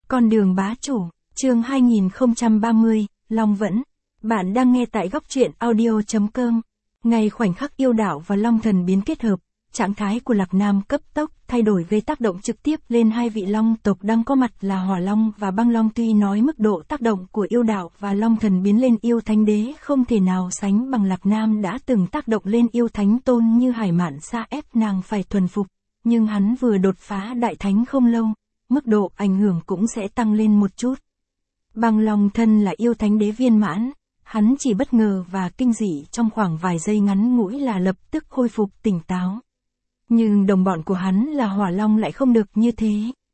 Con đường bá chủ, chương 2030, Long Vẫn. Bạn đang nghe tại góc truyện audio.com. Ngay khoảnh khắc yêu đạo và Long Thần biến kết hợp, trạng thái của Lạc Nam cấp tốc thay đổi gây tác động trực tiếp lên hai vị Long tộc đang có mặt là Hỏa Long và Băng Long. Tuy nói mức độ tác động của yêu đạo và Long Thần biến lên yêu thánh đế không thể nào sánh bằng Lạc Nam đã từng tác động lên yêu thánh tôn như Hải Mạn Sa ép nàng phải thuần phục, nhưng hắn vừa đột phá đại thánh không lâu, mức độ ảnh hưởng cũng sẽ tăng lên một chút. Băng Long thân là yêu thánh đế viên mãn, hắn chỉ bất ngờ và kinh dị trong khoảng vài giây ngắn ngủi là lập tức khôi phục tỉnh táo. Nhưng đồng bọn của hắn là Hỏa Long lại không được như thế.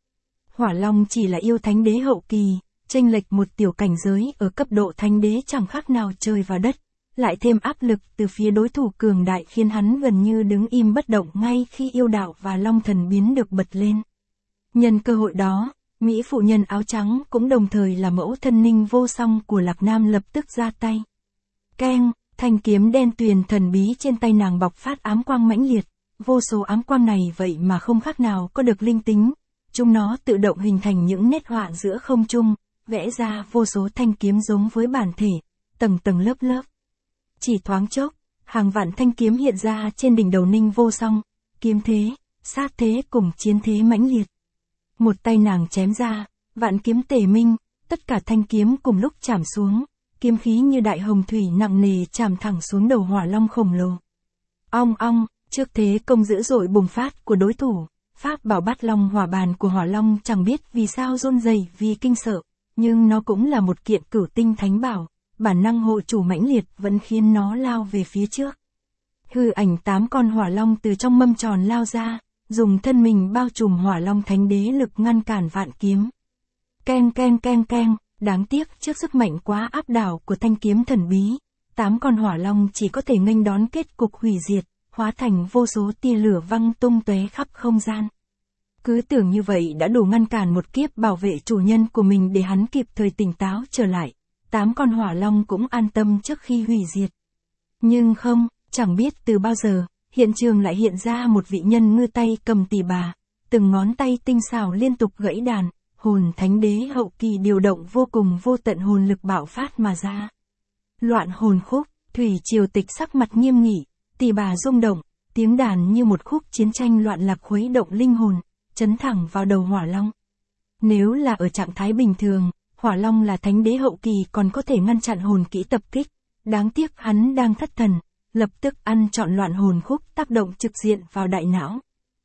Hỏa Long chỉ là yêu thánh đế hậu kỳ, chênh lệch một tiểu cảnh giới ở cấp độ thánh đế chẳng khác nào trời và đất, lại thêm áp lực từ phía đối thủ cường đại khiến hắn gần như đứng im bất động ngay khi yêu đạo và Long Thần biến được bật lên. Nhân cơ hội đó, Mỹ phụ nhân áo trắng cũng đồng thời là mẫu thân Ninh Vô Song của Lạc Nam lập tức ra tay. Keng, thanh kiếm đen tuyền thần bí trên tay nàng bộc phát ám quang mãnh liệt, vô số ám quang này vậy mà không khác nào có được linh tính, chúng nó tự động hình thành những nét họa giữa không trung, vẽ ra vô số thanh kiếm giống với bản thể, tầng tầng lớp lớp. Chỉ thoáng chốc, hàng vạn thanh kiếm hiện ra trên đỉnh đầu Ninh Vô Song, kiếm thế, sát thế cùng chiến thế mãnh liệt. Một tay nàng chém ra, vạn kiếm tề minh, tất cả thanh kiếm cùng lúc chạm xuống, kiếm khí như đại hồng thủy nặng nề chạm thẳng xuống đầu Hỏa Long khổng lồ. Ong ong, trước thế công dữ dội bùng phát của đối thủ, pháp bảo Bát Long Hỏa Bàn của Hỏa Long chẳng biết vì sao run rẩy vì kinh sợ, nhưng nó cũng là một kiện cửu tinh thánh bảo, bản năng hộ chủ mãnh liệt vẫn khiến nó lao về phía trước. Hư ảnh 8 con Hỏa Long từ trong mâm tròn lao ra, dùng thân mình bao trùm Hỏa Long thánh đế lực ngăn cản vạn kiếm. Keng keng keng keng, đáng tiếc trước sức mạnh quá áp đảo của thanh kiếm thần bí, 8 con Hỏa Long chỉ có thể nghênh đón kết cục hủy diệt, hóa thành vô số tia lửa văng tung tóe khắp không gian. Cứ tưởng như vậy đã đủ ngăn cản một kiếp bảo vệ chủ nhân của mình để hắn kịp thời tỉnh táo trở lại, 8 con Hỏa Long cũng an tâm trước khi hủy diệt. Nhưng không, chẳng biết từ bao giờ, hiện trường lại hiện ra một vị nhân ngư tay cầm tỳ bà, từng ngón tay tinh xảo liên tục gãy đàn, hồn thánh đế hậu kỳ điều động vô cùng vô tận hồn lực bạo phát mà ra. Loạn hồn khúc, Thủy Triều Tịch sắc mặt nghiêm nghị, tỳ bà rung động, tiếng đàn như một khúc chiến tranh loạn lạc khuấy động linh hồn, chấn thẳng vào đầu Hỏa Long. Nếu là ở trạng thái bình thường, Hỏa Long là thánh đế hậu kỳ còn có thể ngăn chặn hồn kỹ tập kích, đáng tiếc hắn đang thất thần, lập tức ăn trọn loạn hồn khúc tác động trực diện vào đại não.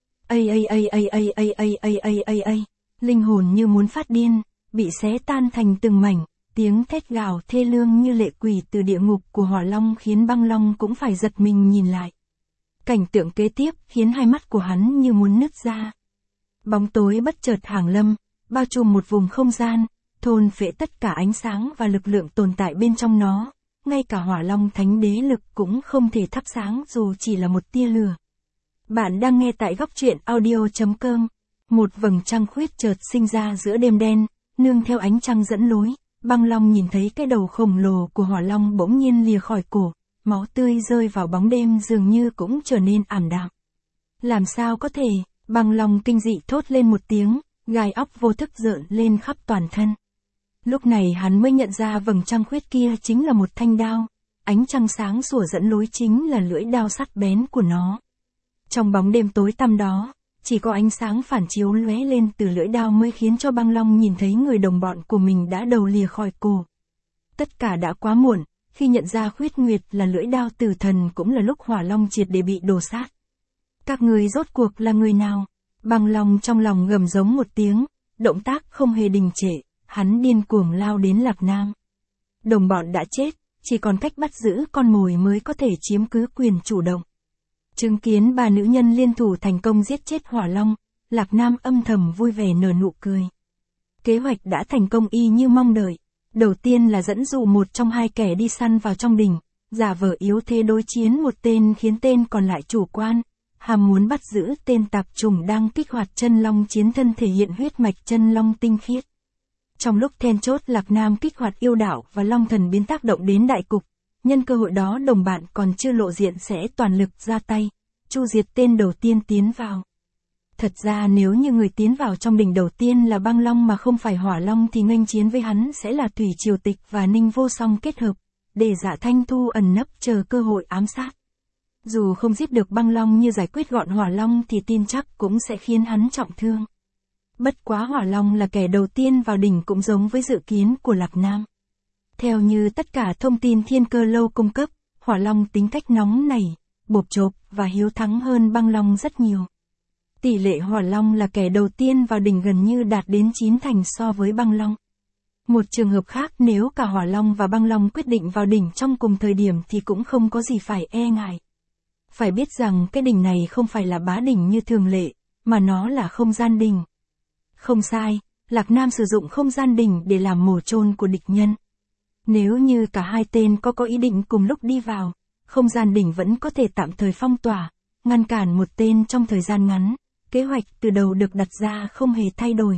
Linh hồn như muốn phát điên, bị xé tan thành từng mảnh, tiếng thét gào thê lương như lệ quỷ từ địa ngục của Hỏa Long khiến Băng Long cũng phải giật mình nhìn lại. Cảnh tượng kế tiếp khiến hai mắt của hắn như muốn nứt ra. Bóng tối bất chợt hàng lâm, bao trùm một vùng không gian, thôn phệ tất cả ánh sáng và lực lượng tồn tại bên trong nó. Ngay cả Hỏa Long thánh đế lực cũng không thể thắp sáng dù chỉ là một tia lửa. Bạn đang nghe tại góc truyện audio.com. Một vầng trăng khuyết chợt sinh ra giữa đêm đen, nương theo ánh trăng dẫn lối, Băng Long nhìn thấy cái đầu khổng lồ của Hỏa Long bỗng nhiên lìa khỏi cổ, máu tươi rơi vào bóng đêm dường như cũng trở nên ảm đạm. Làm sao có thể, Băng Long kinh dị thốt lên một tiếng, gai óc vô thức rợn lên khắp toàn thân. Lúc này hắn mới nhận ra vầng trăng khuyết kia chính là một thanh đao, ánh trăng sáng sủa dẫn lối chính là lưỡi đao sắc bén của nó. Trong bóng đêm tối tăm đó, chỉ có ánh sáng phản chiếu lóe lên từ lưỡi đao mới khiến cho Băng Long nhìn thấy người đồng bọn của mình đã đầu lìa khỏi cổ. Tất cả đã quá muộn, khi nhận ra khuyết nguyệt là lưỡi đao tử thần cũng là lúc Hỏa Long triệt để bị đổ sát. Các người rốt cuộc là người nào? Băng Long trong lòng gầm giống một tiếng, động tác không hề đình trệ. Hắn điên cuồng lao đến Lạc Nam. Đồng bọn đã chết, chỉ còn cách bắt giữ con mồi mới có thể chiếm cứ quyền chủ động. Chứng kiến ba nữ nhân liên thủ thành công giết chết Hỏa Long, Lạc Nam âm thầm vui vẻ nở nụ cười. Kế hoạch đã thành công y như mong đợi. Đầu tiên là dẫn dụ một trong hai kẻ đi săn vào trong đình, giả vờ yếu thế đối chiến một tên khiến tên còn lại chủ quan, ham muốn bắt giữ tên tạp chủng đang kích hoạt chân long chiến thân thể hiện huyết mạch chân long tinh khiết. Trong lúc then chốt Lạc Nam kích hoạt yêu đạo và Long Thần biến tác động đến đại cục, nhân cơ hội đó đồng bạn còn chưa lộ diện sẽ toàn lực ra tay, chu diệt tên đầu tiên tiến vào. Thật ra nếu như người tiến vào trong đỉnh đầu tiên là băng long mà không phải hỏa long thì nghênh chiến với hắn sẽ là Thủy Triều Tịch và Ninh Vô Song kết hợp, để Dạ Thanh Thu ẩn nấp chờ cơ hội ám sát. Dù không giết được băng long như giải quyết gọn hỏa long thì tin chắc cũng sẽ khiến hắn trọng thương. Bất quá hỏa long là kẻ đầu tiên vào đỉnh cũng giống với dự kiến của Lạc Nam. Theo như tất cả thông tin Thiên Cơ Lâu cung cấp, hỏa long tính cách nóng nảy, bộp chộp và hiếu thắng hơn băng long rất nhiều. Tỷ lệ hỏa long là kẻ đầu tiên vào đỉnh gần như đạt đến 9 thành so với băng long. Một trường hợp khác nếu cả hỏa long và băng long quyết định vào đỉnh trong cùng thời điểm thì cũng không có gì phải e ngại. Phải biết rằng cái đỉnh này không phải là bá đỉnh như thường lệ, mà nó là không gian đỉnh. Không sai, Lạc Nam sử dụng không gian đỉnh để làm mồ chôn của địch nhân. Nếu như cả hai tên có ý định cùng lúc đi vào, không gian đỉnh vẫn có thể tạm thời phong tỏa, ngăn cản một tên trong thời gian ngắn. Kế hoạch từ đầu được đặt ra không hề thay đổi.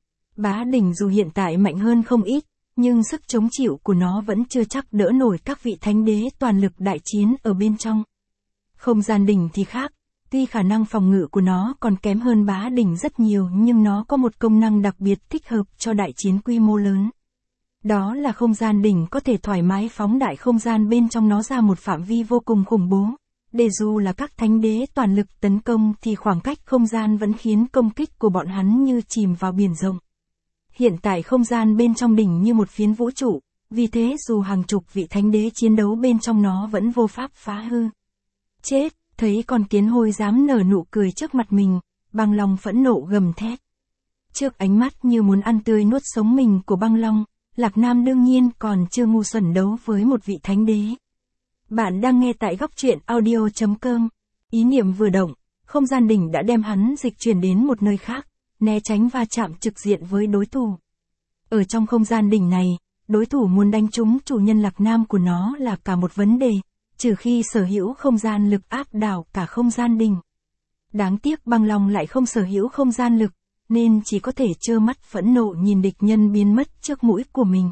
Bá đỉnh dù hiện tại mạnh hơn không ít, nhưng sức chống chịu của nó vẫn chưa chắc đỡ nổi các vị thánh đế toàn lực đại chiến ở bên trong. Không gian đỉnh thì khác, tuy khả năng phòng ngự của nó còn kém hơn bá đỉnh rất nhiều nhưng nó có một công năng đặc biệt thích hợp cho đại chiến quy mô lớn. Đó là không gian đỉnh có thể thoải mái phóng đại không gian bên trong nó ra một phạm vi vô cùng khủng bố. Để dù là các thánh đế toàn lực tấn công thì khoảng cách không gian vẫn khiến công kích của bọn hắn như chìm vào biển rộng. Hiện tại không gian bên trong đỉnh như một phiến vũ trụ, vì thế dù hàng chục vị thánh đế chiến đấu bên trong nó vẫn vô pháp phá hư. Chết, thấy con kiến hôi dám nở nụ cười trước mặt mình, băng long phẫn nộ gầm thét. Trước ánh mắt như muốn ăn tươi nuốt sống mình của băng long, Lạc Nam đương nhiên còn chưa ngu xuẩn đấu với một vị thánh đế. Bạn đang nghe tại góc truyện audio.com. Ý niệm vừa động, không gian đỉnh đã đem hắn dịch chuyển đến một nơi khác, né tránh va chạm trực diện với đối thủ. Ở trong không gian đỉnh này, đối thủ muốn đánh trúng chủ nhân Lạc Nam của nó là cả một vấn đề, trừ khi sở hữu không gian lực áp đảo cả không gian đỉnh. Đáng tiếc băng long lại không sở hữu không gian lực, nên chỉ có thể trơ mắt phẫn nộ nhìn địch nhân biến mất trước mũi của mình.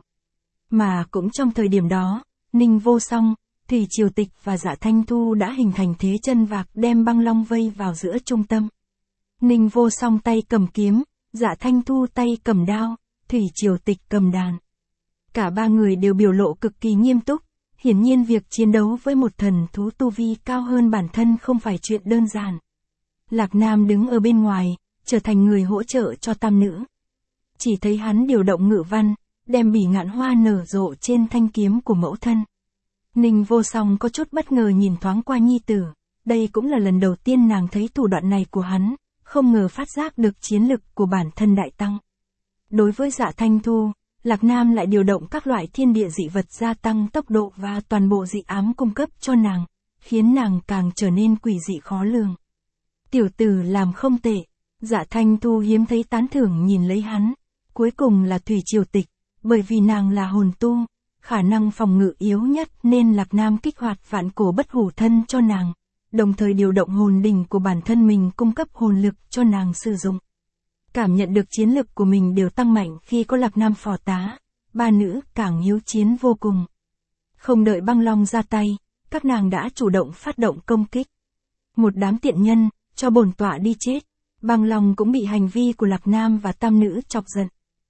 Mà cũng trong thời điểm đó, Ninh Vô Song, Thủy Triều Tịch và Dạ Thanh Thu đã hình thành thế chân vạc đem băng long vây vào giữa trung tâm. Ninh Vô Song tay cầm kiếm, Dạ Thanh Thu tay cầm đao, Thủy Triều Tịch cầm đàn. Cả ba người đều biểu lộ cực kỳ nghiêm túc, hiển nhiên việc chiến đấu với một thần thú tu vi cao hơn bản thân không phải chuyện đơn giản. Lạc Nam đứng ở bên ngoài, trở thành người hỗ trợ cho tam nữ. Chỉ thấy hắn điều động ngự văn, đem bỉ ngạn hoa nở rộ trên thanh kiếm của mẫu thân. Ninh Vô Song có chút bất ngờ nhìn thoáng qua nhi tử, đây cũng là lần đầu tiên nàng thấy thủ đoạn này của hắn, không ngờ phát giác được chiến lực của bản thân đại tăng. Đối với Dạ Thanh Thu, Lạc Nam lại điều động các loại thiên địa dị vật gia tăng tốc độ và toàn bộ dị ám cung cấp cho nàng, khiến nàng càng trở nên quỷ dị khó lường. Tiểu tử làm không tệ, Dạ Thanh Thu hiếm thấy tán thưởng nhìn lấy hắn, cuối cùng là Thủy Triều Tịch, bởi vì nàng là hồn tu, khả năng phòng ngự yếu nhất nên Lạc Nam kích hoạt vạn cổ bất hủ thân cho nàng, đồng thời điều động hồn đỉnh của bản thân mình cung cấp hồn lực cho nàng sử dụng. Cảm nhận được chiến lực của mình đều tăng mạnh khi có Lạc Nam phò tá, ba nữ càng hiếu chiến vô cùng. Không đợi băng long ra tay, các nàng đã chủ động phát động công kích. Một đám tiện nhân, cho bổn tọa đi chết, băng long cũng bị hành vi của Lạc Nam và tam nữ chọc giận.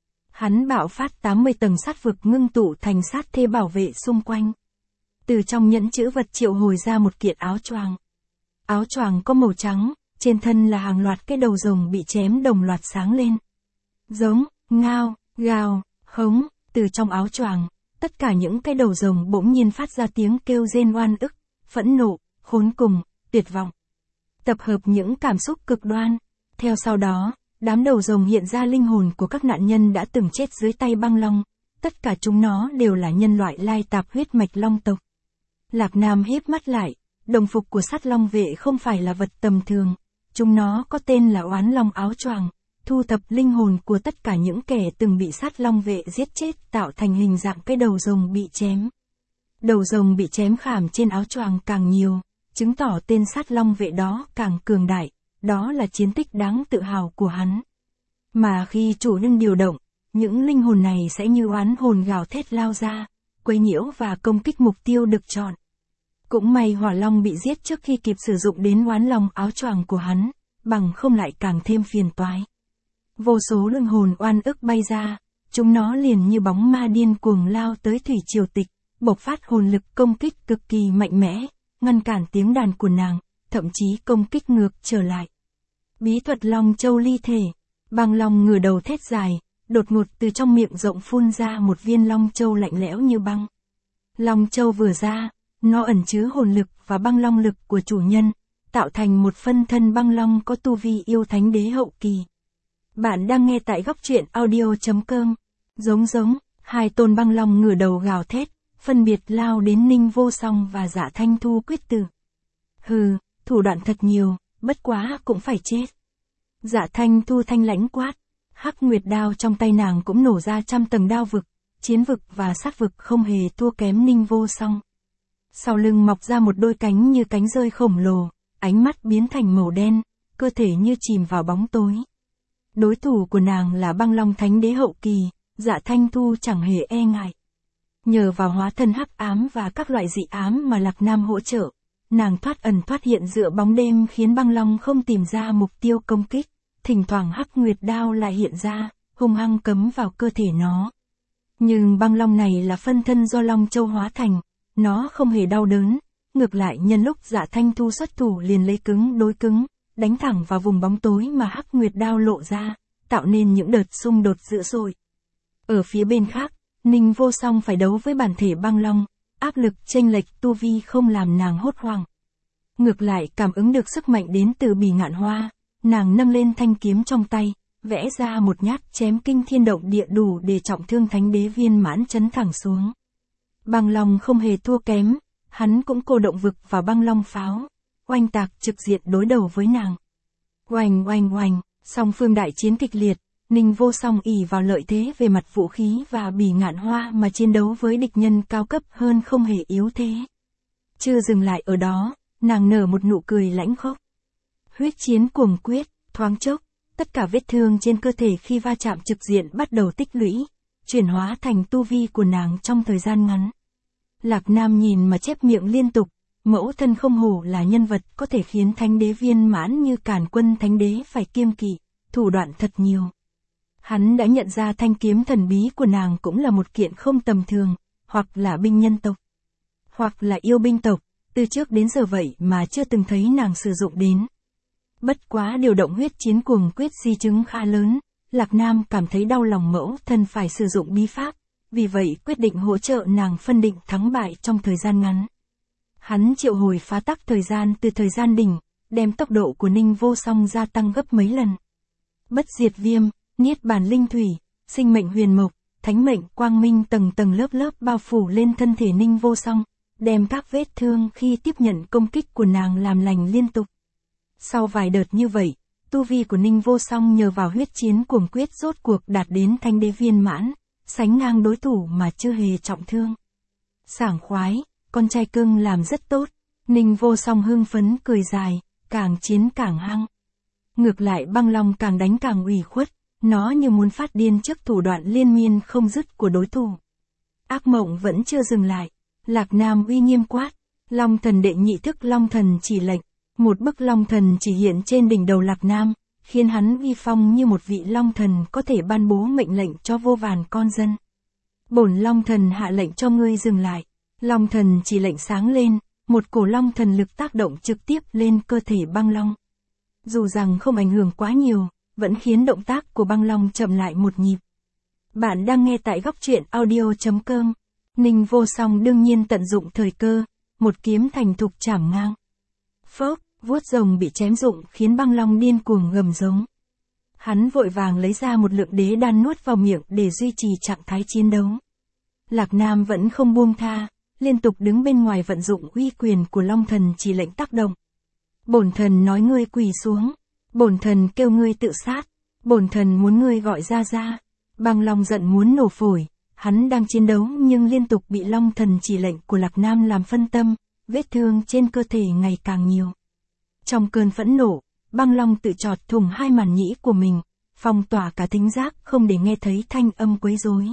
Hắn bạo phát 80 tầng sát vực ngưng tụ thành sát thê bảo vệ xung quanh. Từ trong nhẫn chữ vật triệu hồi ra một kiện áo choàng. Áo choàng có màu trắng, trên thân là hàng loạt cái đầu rồng bị chém đồng loạt sáng lên. Giống, ngao, gào, hống, từ trong áo choàng, tất cả những cái đầu rồng bỗng nhiên phát ra tiếng kêu rên oan ức, phẫn nộ, khốn cùng, tuyệt vọng. Tập hợp những cảm xúc cực đoan. Theo sau đó, đám đầu rồng hiện ra linh hồn của các nạn nhân đã từng chết dưới tay băng long, tất cả chúng nó đều là nhân loại lai tạp huyết mạch long tộc. Lạc Nam híp mắt lại, đồng phục của sát long vệ không phải là vật tầm thường, chúng nó có tên là oán long áo choàng, thu thập linh hồn của tất cả những kẻ từng bị sát long vệ giết chết tạo thành hình dạng cái đầu rồng bị chém. Đầu rồng bị chém khảm trên áo choàng càng nhiều, chứng tỏ tên sát long vệ đó càng cường đại, đó là chiến tích đáng tự hào của hắn. Mà khi chủ nhân điều động, những linh hồn này sẽ như oán hồn gào thét lao ra, quấy nhiễu và công kích mục tiêu được chọn. Cũng may hỏa long bị giết trước khi kịp sử dụng đến oán long áo choàng của hắn, bằng không lại càng thêm phiền toái. Vô số luân hồn oan ức bay ra, chúng nó liền như bóng ma điên cuồng lao tới thủy triều tịch, bộc phát hồn lực công kích cực kỳ mạnh mẽ, ngăn cản tiếng đàn của nàng, thậm chí công kích ngược trở lại. Bí thuật Long Châu ly thể, băng long ngửa đầu thét dài, đột ngột từ trong miệng rộng phun ra một viên Long Châu lạnh lẽo như băng. Long Châu vừa ra, nó ẩn chứa hồn lực và băng long lực của chủ nhân, tạo thành một phân thân băng long có tu vi yêu thánh đế hậu kỳ. Bạn đang nghe tại góc truyện audio.com. Giống, hai tôn băng long ngửa đầu gào thét, phân biệt lao đến Ninh Vô Song và Dạ Thanh Thu quyết tử. Hừ, thủ đoạn thật nhiều, bất quá cũng phải chết. Dạ Thanh Thu thanh lãnh quát, Hắc Nguyệt đao trong tay nàng cũng nổ ra 100 tầng đao vực, chiến vực và sát vực không hề thua kém Ninh Vô Song. Sau lưng mọc ra một đôi cánh như cánh rơi khổng lồ, ánh mắt biến thành màu đen, cơ thể như chìm vào bóng tối. Đối thủ của nàng là băng long thánh đế hậu kỳ, Dạ Thanh Thu chẳng hề e ngại. Nhờ vào hóa thân hắc ám và các loại dị ám mà Lạc Nam hỗ trợ, nàng thoát ẩn thoát hiện giữa bóng đêm khiến băng long không tìm ra mục tiêu công kích, thỉnh thoảng Hắc Nguyệt đao lại hiện ra, hung hăng cấm vào cơ thể nó. Nhưng băng long này là phân thân do Long Châu hóa thành, nó không hề đau đớn, ngược lại nhân lúc Dạ Thanh Thu xuất thủ liền lấy cứng đối cứng, đánh thẳng vào vùng bóng tối mà Hắc Nguyệt đao lộ ra, tạo nên những đợt xung đột dữ dội. Ở phía bên khác, Ninh Vô Song phải đấu với bản thể băng long, áp lực chênh lệch tu vi không làm nàng hốt hoảng. Ngược lại cảm ứng được sức mạnh đến từ Bỉ Ngạn Hoa, nàng nâng lên thanh kiếm trong tay, vẽ ra một nhát chém kinh thiên động địa đủ để trọng thương thánh đế viên mãn chấn thẳng xuống. Băng long không hề thua kém, hắn cũng cô động vực vào băng long pháo, oanh tạc trực diện đối đầu với nàng. Oanh, song phương đại chiến kịch liệt, Ninh Vô Song ỷ vào lợi thế về mặt vũ khí và Bỉ Ngạn Hoa mà chiến đấu với địch nhân cao cấp hơn không hề yếu thế. Chưa dừng lại ở đó, nàng nở một nụ cười lãnh khốc. Huyết chiến cuồng quyết, thoáng chốc, tất cả vết thương trên cơ thể khi va chạm trực diện bắt đầu tích lũy, chuyển hóa thành tu vi của nàng trong thời gian ngắn. Lạc Nam nhìn mà chép miệng liên tục, mẫu thân không hổ là nhân vật có thể khiến thánh đế viên mãn như Càn Quân thánh đế phải kiêng kỵ, thủ đoạn thật nhiều. Hắn đã nhận ra thanh kiếm thần bí của nàng cũng là một kiện không tầm thường, hoặc là binh nhân tộc, hoặc là yêu binh tộc, từ trước đến giờ vậy mà chưa từng thấy nàng sử dụng đến. Bất quá điều động huyết chiến cuồng quyết di chứng khá lớn, Lạc Nam cảm thấy đau lòng mẫu thân phải sử dụng bí pháp, vì vậy quyết định hỗ trợ nàng phân định thắng bại trong thời gian ngắn. Hắn triệu hồi phá tắc thời gian từ thời gian đỉnh, đem tốc độ của Ninh Vô Song gia tăng gấp mấy lần. Bất diệt viêm, niết bàn linh thủy, sinh mệnh huyền mộc, thánh mệnh quang minh tầng tầng lớp lớp bao phủ lên thân thể Ninh Vô Song, đem các vết thương khi tiếp nhận công kích của nàng làm lành liên tục. Sau vài đợt như vậy, tu vi của Ninh Vô Song nhờ vào huyết chiến cuồng quyết rốt cuộc đạt đến thanh đế viên mãn, sánh ngang đối thủ mà chưa hề trọng thương. Sảng khoái, con trai cưng làm rất tốt, Ninh Vô Song hưng phấn cười dài, càng chiến càng hăng. Ngược lại băng long càng đánh càng ủy khuất, nó như muốn phát điên trước thủ đoạn liên miên không dứt của đối thủ. Ác mộng vẫn chưa dừng lại, Lạc Nam uy nghiêm quát, Long Thần đệ nhị thức Long Thần chỉ lệnh, một bức Long Thần chỉ hiện trên đỉnh đầu Lạc Nam, khiến hắn uy phong như một vị Long Thần có thể ban bố mệnh lệnh cho vô vàn con dân. Bổn Long Thần hạ lệnh cho ngươi dừng lại. Long Thần chỉ lệnh sáng lên, một cổ Long Thần lực tác động trực tiếp lên cơ thể băng long. Dù rằng không ảnh hưởng quá nhiều, vẫn khiến động tác của băng long chậm lại một nhịp. Bạn đang nghe tại góc truyện audio.com. Ninh Vô Song đương nhiên tận dụng thời cơ, một kiếm thành thục chảm ngang. Phốc, vuốt rồng bị chém rụng khiến băng long điên cuồng gầm giống. Hắn vội vàng lấy ra một lượng đế đan nuốt vào miệng để duy trì trạng thái chiến đấu. Lạc Nam vẫn không buông tha, liên tục đứng bên ngoài vận dụng uy quyền của Long Thần chỉ lệnh tác động. Bổn thần nói ngươi quỳ xuống, bổn thần kêu ngươi tự sát, bổn thần muốn ngươi gọi ra. Băng long giận muốn nổ phổi, hắn đang chiến đấu nhưng liên tục bị Long Thần chỉ lệnh của Lạc Nam làm phân tâm, vết thương trên cơ thể ngày càng nhiều. Trong cơn phẫn nộ, băng long tự chọt thủng hai màn nhĩ của mình, phong tỏa cả thính giác không để nghe thấy thanh âm quấy rối.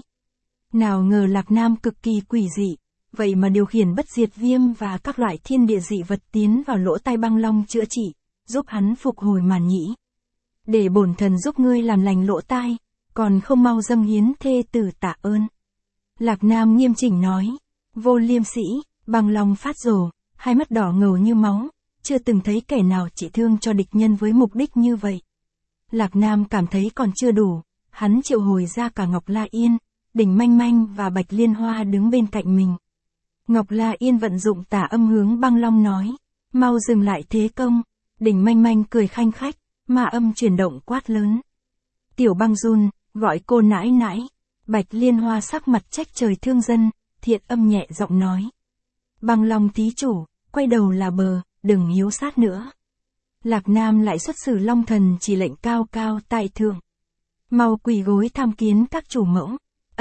Nào ngờ Lạc Nam cực kỳ quỷ dị, vậy mà điều khiển bất diệt viêm và các loại thiên địa dị vật tiến vào lỗ tai băng long chữa trị, giúp hắn phục hồi màn nhĩ. Để bổn thần giúp ngươi làm lành lỗ tai, còn không mau dâng hiến thê tử tạ ơn. Lạc Nam nghiêm chỉnh nói, Vô Liêm Sĩ, bằng lòng phát rồ, hai mắt đỏ ngầu như máu, chưa từng thấy kẻ nào trị thương cho địch nhân với mục đích như vậy. Lạc Nam cảm thấy còn chưa đủ, hắn triệu hồi ra cả Ngọc La Yên, Đỉnh Manh Manh và Bạch Liên Hoa đứng bên cạnh mình. Ngọc La Yên vận dụng tả âm hướng băng long nói, mau dừng lại thế công. Đỉnh Manh Manh cười khanh khách, ma âm chuyển động quát lớn. Tiểu Băng run, gọi cô nãi nãi. Bạch Liên Hoa sắc mặt trách trời thương dân, Thiện Âm nhẹ giọng nói. Băng long thí chủ, quay đầu là bờ, đừng hiếu sát nữa. Lạc Nam lại xuất xử Long Thần chỉ lệnh cao cao tại thượng. Mau quỳ gối tham kiến các chủ mẫu.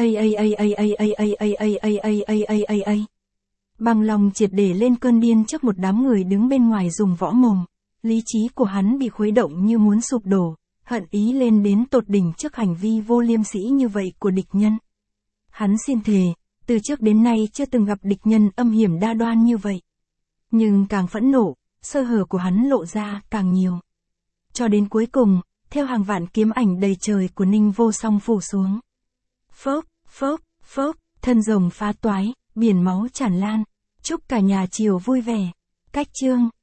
Băng long triệt để lên cơn điên trước một đám người đứng bên ngoài dùng võ mồm. Lý trí của hắn bị khuấy động như muốn sụp đổ, hận ý lên đến tột đỉnh trước hành vi vô liêm sỉ như vậy của địch nhân. Hắn xin thề, từ trước đến nay chưa từng gặp địch nhân âm hiểm đa đoan như vậy. Nhưng càng phẫn nộ, sơ hở của hắn lộ ra càng nhiều. Cho đến cuối cùng, theo hàng vạn kiếm ảnh đầy trời của Ninh Vô Song phủ xuống. Phốc, phốc, phốc, thân rồng phá toái, biển máu tràn lan. Chúc cả nhà Triều vui vẻ. Cách chương